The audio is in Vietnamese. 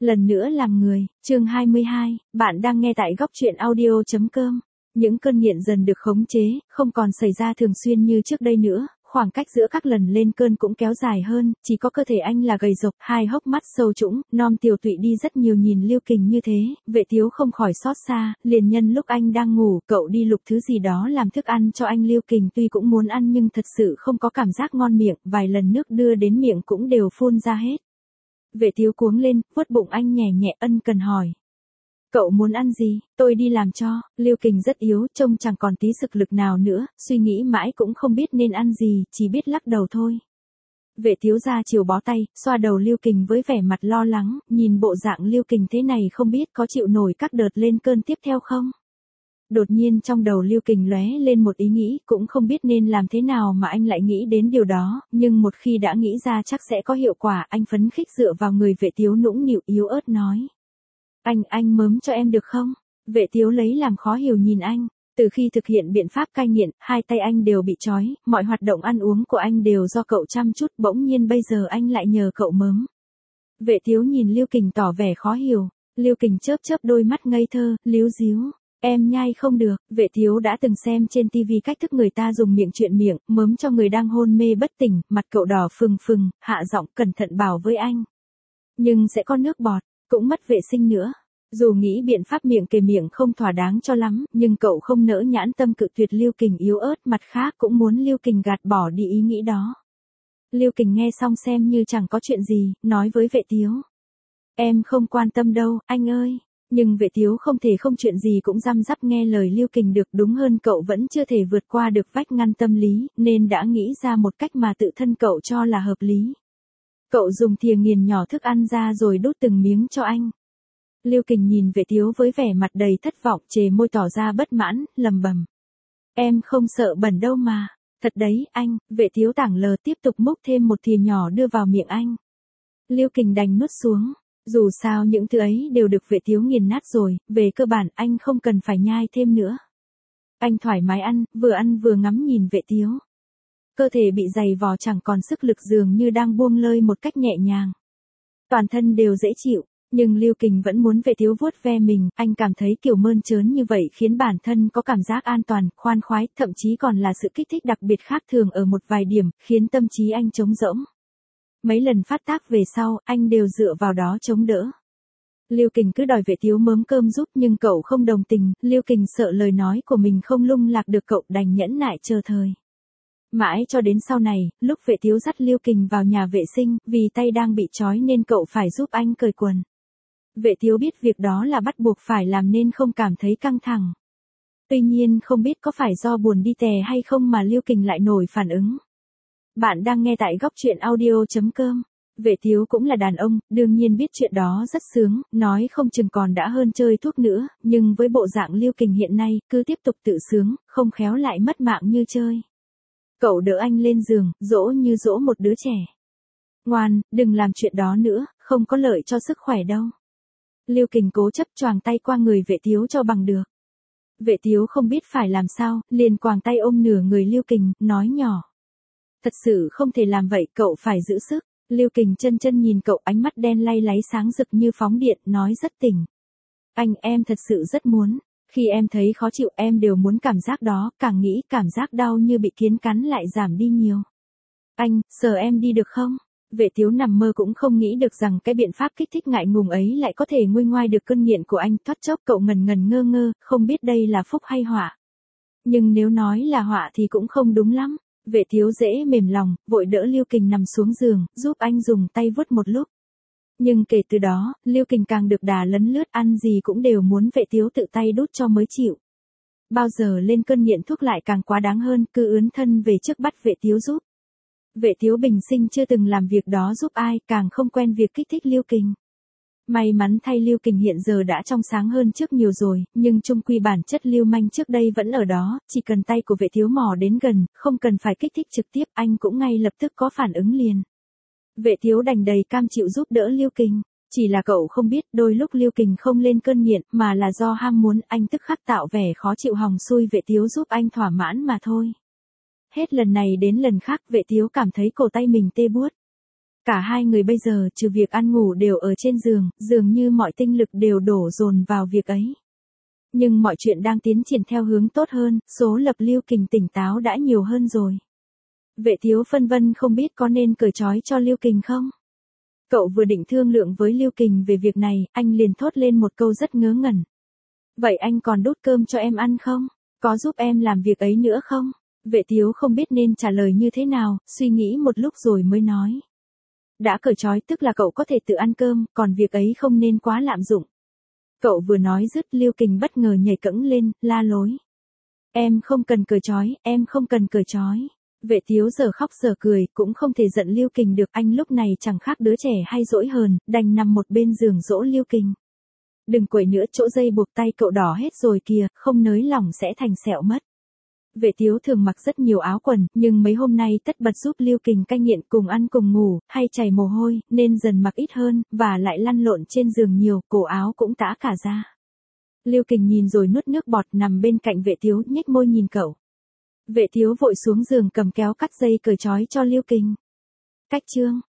Lần nữa làm người, chương 22, bạn đang nghe tại góc truyện audio.com. Những cơn nghiện dần được khống chế, không còn xảy ra thường xuyên như trước đây nữa, khoảng cách giữa các lần lên cơn cũng kéo dài hơn, chỉ có cơ thể anh là gầy rộc, hai hốc mắt sâu trũng, non tiều tụy đi rất nhiều nhìn Lưu Kình như thế, Vệ Tiếu không khỏi xót xa, liền nhân lúc anh đang ngủ, cậu đi lục thứ gì đó làm thức ăn cho anh. Lưu Kình tuy cũng muốn ăn nhưng thật sự không có cảm giác ngon miệng, vài lần nước đưa đến miệng cũng đều phun ra hết. Vệ Tiếu cuống lên, vuốt bụng anh nhẹ nhẹ ân cần hỏi. Cậu muốn ăn gì, tôi đi làm cho. Lưu Kình rất yếu, trông chẳng còn tí sức lực nào nữa, suy nghĩ mãi cũng không biết nên ăn gì, chỉ biết lắc đầu thôi. Vệ Tiếu ra chiều bó tay, xoa đầu Lưu Kình với vẻ mặt lo lắng, nhìn bộ dạng Lưu Kình thế này không biết có chịu nổi các đợt lên cơn tiếp theo không? Đột nhiên trong đầu Lưu Kình lóe lên một ý nghĩ, cũng không biết nên làm thế nào mà anh lại nghĩ đến điều đó, nhưng một khi đã nghĩ ra chắc sẽ có hiệu quả, anh phấn khích dựa vào người Vệ Tiếu nũng nịu yếu ớt nói. Anh mớm cho em được không? Vệ Tiếu lấy làm khó hiểu nhìn anh. Từ khi thực hiện biện pháp cai nghiện, hai tay anh đều bị trói, mọi hoạt động ăn uống của anh đều do cậu chăm chút, bỗng nhiên bây giờ anh lại nhờ cậu mớm. Vệ Tiếu nhìn Lưu Kình tỏ vẻ khó hiểu. Lưu Kình chớp chớp đôi mắt ngây thơ, líu díu. Em nhai không được. Vệ Tiếu đã từng xem trên tivi cách thức người ta dùng miệng chuyện miệng, mớm cho người đang hôn mê bất tỉnh, mặt cậu đỏ phừng phừng, hạ giọng cẩn thận bảo với anh. Nhưng sẽ có nước bọt, cũng mất vệ sinh nữa. Dù nghĩ biện pháp miệng kề miệng không thỏa đáng cho lắm, nhưng cậu không nỡ nhãn tâm cự tuyệt Lưu Kình yếu ớt, mặt khác cũng muốn Lưu Kình gạt bỏ đi ý nghĩ đó. Lưu Kình nghe xong xem như chẳng có chuyện gì, nói với Vệ Tiếu. Em không quan tâm đâu, anh ơi. Nhưng Vệ Tiếu không thể không chuyện gì cũng răm rắp nghe lời Lưu Kình được, đúng hơn cậu vẫn chưa thể vượt qua được vách ngăn tâm lý, nên đã nghĩ ra một cách mà tự thân cậu cho là hợp lý. Cậu dùng thìa nghiền nhỏ thức ăn ra rồi đút từng miếng cho anh. Lưu Kình nhìn Vệ Tiếu với vẻ mặt đầy thất vọng, chề môi tỏ ra bất mãn, lầm bầm. Em không sợ bẩn đâu mà. Thật đấy, anh. Vệ Tiếu tảng lờ tiếp tục múc thêm một thìa nhỏ đưa vào miệng anh. Lưu Kình đành nuốt xuống. Dù sao những thứ ấy đều được Vệ Tiếu nghiền nát rồi, về cơ bản anh không cần phải nhai thêm nữa. Anh thoải mái ăn vừa ngắm nhìn Vệ Tiếu. Cơ thể bị dày vò chẳng còn sức lực, dường như đang buông lơi một cách nhẹ nhàng. Toàn thân đều dễ chịu. Nhưng Lưu Kình vẫn muốn Vệ Tiếu vuốt ve mình, anh cảm thấy kiểu mơn trớn như vậy khiến bản thân có cảm giác an toàn, khoan khoái, thậm chí còn là sự kích thích đặc biệt khác thường ở một vài điểm, khiến tâm trí anh trống rỗng. Mấy lần phát tác về sau, anh đều dựa vào đó chống đỡ. Lưu Kình cứ đòi Vệ Tiếu mớm cơm giúp nhưng cậu không đồng tình, Lưu Kình sợ lời nói của mình không lung lạc được cậu đành nhẫn nại chờ thời. Mãi cho đến sau này, lúc Vệ Tiếu dắt Lưu Kình vào nhà vệ sinh, vì tay đang bị trói nên cậu phải giúp anh cởi quần. Vệ Tiếu biết việc đó là bắt buộc phải làm nên không cảm thấy căng thẳng. Tuy nhiên không biết có phải do buồn đi tè hay không mà Lưu Kình lại nổi phản ứng. Bạn đang nghe tại góc truyện audio.com. Vệ Tiếu cũng là đàn ông, đương nhiên biết chuyện đó rất sướng, nói không chừng còn đã hơn chơi thuốc nữa, nhưng với bộ dạng Lưu Kình hiện nay, cứ tiếp tục tự sướng, không khéo lại mất mạng như chơi. Cậu đỡ anh lên giường, dỗ như dỗ một đứa trẻ. Ngoan, đừng làm chuyện đó nữa, không có lợi cho sức khỏe đâu. Lưu Kình cố chấp choàng tay qua người Vệ Tiếu cho bằng được. Vệ Tiếu không biết phải làm sao, liền quàng tay ôm nửa người Lưu Kình, nói nhỏ. Thật sự không thể làm vậy, cậu phải giữ sức. Lưu Kình chân nhìn cậu, ánh mắt đen lay láy sáng rực như phóng điện, nói rất tỉnh. Em thật sự rất muốn. Khi em thấy khó chịu em đều muốn cảm giác đó, càng nghĩ cảm giác đau như bị kiến cắn lại giảm đi nhiều. Sờ em đi được không? Vệ Tiếu nằm mơ cũng không nghĩ được rằng cái biện pháp kích thích ngại ngùng ấy lại có thể nguôi ngoai được cơn nghiện của anh, thoát chốc cậu ngần ngơ ngơ, không biết đây là phúc hay họa. Nhưng nếu nói là họa thì cũng không đúng lắm. Vệ Tiếu dễ mềm lòng, vội đỡ Lưu Kình nằm xuống giường, giúp anh dùng tay vuốt một lúc. Nhưng kể từ đó, Lưu Kình càng được đà lấn lướt, ăn gì cũng đều muốn Vệ Tiếu tự tay đút cho mới chịu. Bao giờ lên cơn nghiện thuốc lại càng quá đáng hơn, cứ ướn thân về trước bắt Vệ Tiếu giúp. Vệ Tiếu bình sinh chưa từng làm việc đó giúp ai, càng không quen việc kích thích Lưu Kình. May mắn thay Lưu Kình hiện giờ đã trong sáng hơn trước nhiều rồi, nhưng chung quy bản chất lưu manh trước đây vẫn ở đó, chỉ cần tay của Vệ Tiếu mò đến gần, không cần phải kích thích trực tiếp, anh cũng ngay lập tức có phản ứng liền. Vệ Tiếu đành đầy cam chịu giúp đỡ Lưu Kình, chỉ là cậu không biết đôi lúc Lưu Kình không lên cơn nghiện mà là do ham muốn, anh tức khắc tạo vẻ khó chịu hòng xui Vệ Tiếu giúp anh thỏa mãn mà thôi. Hết lần này đến lần khác Vệ Tiếu cảm thấy cổ tay mình tê buốt. Cả hai người bây giờ trừ việc ăn ngủ đều ở trên giường, dường như mọi tinh lực đều đổ dồn vào việc ấy. Nhưng mọi chuyện đang tiến triển theo hướng tốt hơn, số Lập Lưu Kình tỉnh táo đã nhiều hơn rồi. Vệ Tiếu phân vân không biết có nên cởi trói cho Lưu Kình không? Cậu vừa định thương lượng với Lưu Kình về việc này, anh liền thốt lên một câu rất ngớ ngẩn. Vậy anh còn đút cơm cho em ăn không? Có giúp em làm việc ấy nữa không? Vệ Tiếu không biết nên trả lời như thế nào, suy nghĩ một lúc rồi mới nói. Đã cởi trói tức là cậu có thể tự ăn cơm, còn việc ấy không nên quá lạm dụng. Cậu vừa nói dứt Lưu Kình bất ngờ nhảy cẫng lên, la lối. Em không cần cởi trói, em không cần cởi trói. Vệ Tiếu giờ khóc giờ cười, cũng không thể giận Lưu Kình được, anh lúc này chẳng khác đứa trẻ hay dỗi hờn, đành nằm một bên giường dỗ Lưu Kình. Đừng quậy nữa, chỗ dây buộc tay cậu đỏ hết rồi kìa, không nới lỏng sẽ thành sẹo mất. Vệ Tiếu thường mặc rất nhiều áo quần, nhưng mấy hôm nay tất bật giúp Lưu Kình cai nghiện, cùng ăn cùng ngủ, hay chảy mồ hôi, nên dần mặc ít hơn, và lại lăn lộn trên giường nhiều, cổ áo cũng tã cả ra. Lưu Kình nhìn rồi nuốt nước bọt, nằm bên cạnh Vệ Tiếu, nhếch môi nhìn cậu. Vệ Tiếu vội xuống giường cầm kéo cắt dây cởi trói cho Lưu Kình. Cách chương